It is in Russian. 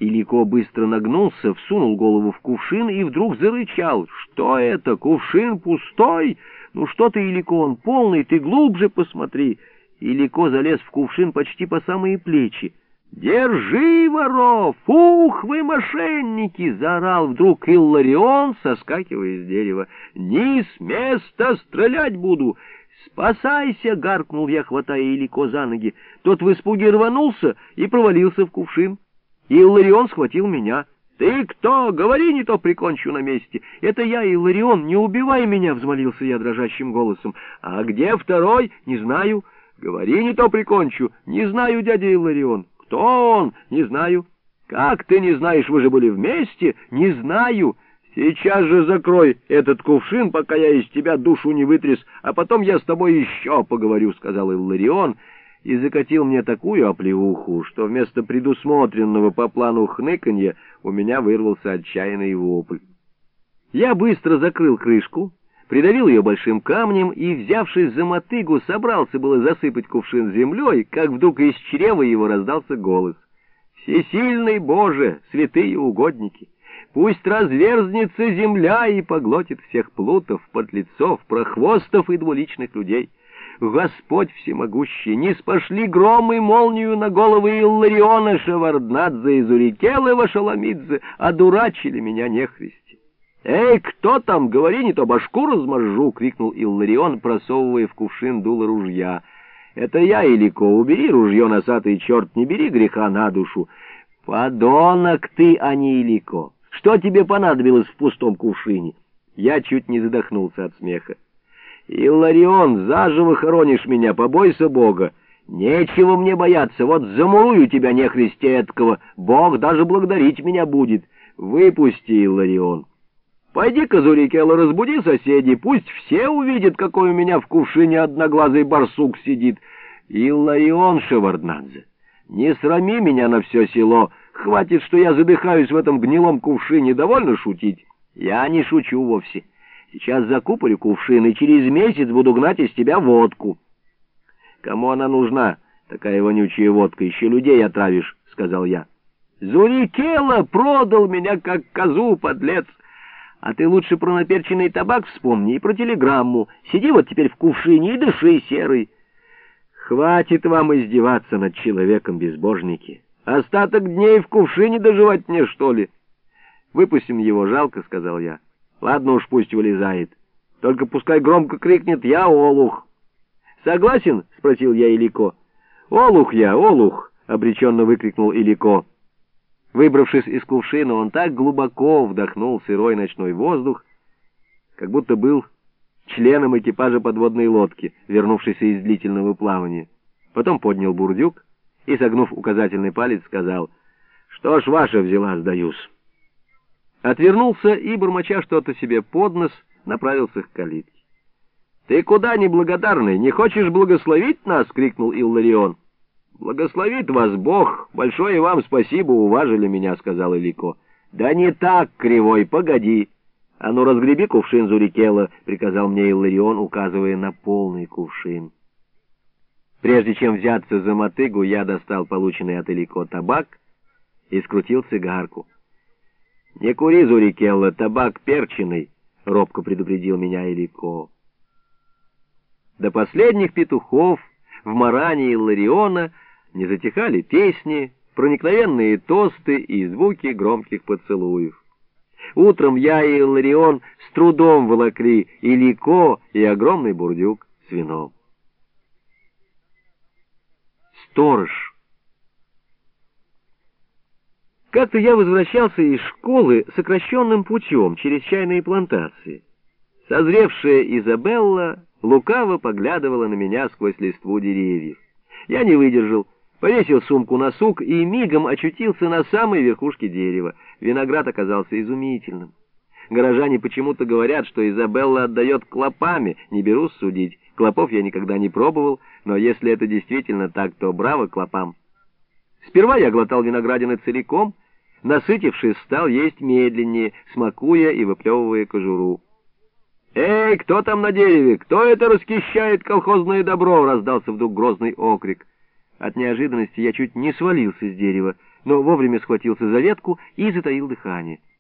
Илико быстро нагнулся, всунул голову в кувшин и вдруг зарычал. «Что это? Кувшин пустой? Ну что ты, Илико, он полный, ты глубже посмотри!» Илико залез в кувшин почти по самые плечи. «Держи, воров! Ух, вы мошенники!» — заорал вдруг Илларион, соскакивая с дерева. «Не с места, стрелять буду!» «Спасайся!» — гаркнул я, хватая Илико за ноги. Тот в испуге рванулся и провалился в кувшин. Илларион схватил меня. «Ты кто? Говори, не то прикончу на месте!» «Это я, Илларион, не убивай меня!» — взмолился я дрожащим голосом. «А где второй? Не знаю!» «Говори, не то прикончу!» «Не знаю, дядя Илларион!» «Кто он?» «Не знаю». «Как ты не знаешь? Вы же были вместе?» «Не знаю». «Сейчас же закрой этот кувшин, пока я из тебя душу не вытряс, а потом я с тобой еще поговорю», — сказал Илларион, и закатил мне такую оплеуху, что вместо предусмотренного по плану хныканья у меня вырвался отчаянный вопль. Я быстро закрыл крышку, придавил ее большим камнем и, взявшись за мотыгу, собрался было засыпать кувшин землей, как вдруг из чрева его раздался голос. «Всесильный Боже, святые угодники! Пусть разверзнется земля и поглотит всех плутов, подлецов, прохвостов и двуличных людей. Господь всемогущий, не спошли гром и молнию на головы Иллариона, Шеварднадзе и Зурикелы Вашаламидзе, одурачили меня нехристи». «Эй, кто там? Говори, не то башку размажу!» — крикнул Илларион, просовывая в кувшин дуло ружья. «Это я, Илико, убери ружье, носатый черт, не бери греха на душу». «Подонок ты, а не Илико! Что тебе понадобилось в пустом кувшине?» Я чуть не задохнулся от смеха. «Илларион, заживо хоронишь меня, побойся Бога!» «Нечего мне бояться, вот замурую тебя, нехристи эткого, Бог даже благодарить меня будет. Выпусти, Илларион. Пойди-ка, Зурикело, разбуди соседей, пусть все увидят, какой у меня в кувшине одноглазый барсук сидит. Илларион, Шеварднадзе, не срами меня на все село, хватит, что я задыхаюсь в этом гнилом кувшине, довольно шутить?» «Я не шучу вовсе. Сейчас закупорю кувшин, и через месяц буду гнать из тебя водку». «Кому она нужна, такая вонючая водка, еще людей отравишь», — сказал я. «Зурикело продал меня как козу, подлец. А ты лучше про наперченный табак вспомни и про телеграмму. Сиди вот теперь в кувшине и дыши, серый». «Хватит вам издеваться над человеком, безбожники. Остаток дней в кувшине доживать мне, что ли?» «Выпустим его, жалко», — сказал я. «Ладно уж, пусть вылезает. Только пускай громко крикнет: я олух». «Согласен?» — спросил я Илико. «Олух я, олух!» — обреченно выкрикнул Илико. Выбравшись из кувшина, он так глубоко вдохнул сырой ночной воздух, как будто был членом экипажа подводной лодки, вернувшейся из длительного плавания. Потом поднял бурдюк и, согнув указательный палец, сказал: «Что ж, ваша взяла, сдаюсь». Отвернулся и, бормоча что-то себе под нос, направился к калитке. «Ты куда, неблагодарный, не хочешь благословить нас?» — крикнул Илларион. «Благословит вас Бог, большое вам спасибо, уважили меня», — сказал Илико. «Да не так, кривой, погоди. А ну разгреби кувшин, Зурикело», — приказал мне Илларион, указывая на полный кувшин. Прежде чем взяться за мотыгу, я достал полученный от Илико табак и скрутил цигарку. «Не кури, Зурикело, табак перченый», — робко предупредил меня Илико. До последних петухов в маране Иллариона не затихали песни, проникновенные тосты и звуки громких поцелуев. Утром я и Илларион с трудом волокли Илико и огромный бурдюк с вином. Сторож. Как-то я возвращался из школы сокращенным путем через чайные плантации. Созревшая Изабелла лукаво поглядывала на меня сквозь листву деревьев. Я не выдержал, повесил сумку на сук и мигом очутился на самой верхушке дерева. Виноград оказался изумительным. Горожане почему-то говорят, что Изабелла отдает клопами, не берусь судить. Клопов я никогда не пробовал, но если это действительно так, то браво клопам. Сперва я глотал виноградины целиком, насытившись, стал есть медленнее, смакуя и выплевывая кожуру. «Эй, кто там на дереве? Кто это расхищает колхозное добро?» — раздался вдруг грозный окрик. От неожиданности я чуть не свалился с дерева. но вовремя схватился за ветку и затаил дыхание.